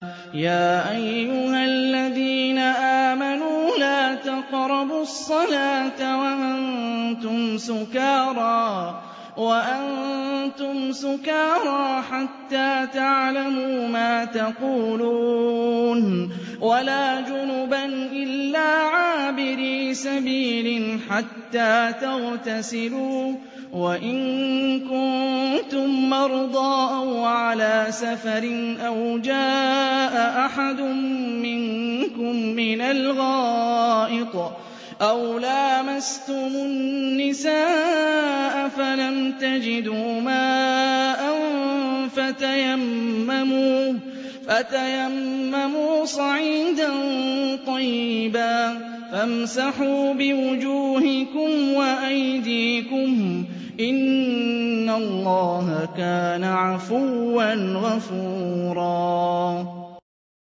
يَا أَيُّهَا الَّذِينَ آمَنُوا لَا تَقْرَبُوا الصَّلَاةَ وَأَنتُمْ سُكَارَىٰ حَتَّىٰ تَعْلَمُوا مَا تَقُولُونَ وَلَا جُنُبًا إِلَّا عَابِرِي سَبِيلٍ حَتَّىٰ تَغْتَسِلُوا ۚ وَإِن كُنتُم مَّرْضَىٰ أَوْ عَلَىٰ سَفَرٍ أَوْ جَاءَ أَحَدٌ مِّنكُم مِّنَ الْغَائِطِ أَوْ لَامَسْتُمُ النِّسَاءَ فَلَمْ تَجِدُوا مَاءً فَتَيَمَّمُوا صَعِيدًا طَيِّبًا فَامْسَحُوا بِوُجُوهِكُمْ وَأَيْدِيكُمْ ۗ إِنَّ اللَّهَ كَانَ عَفُوًّا غَفُورًا.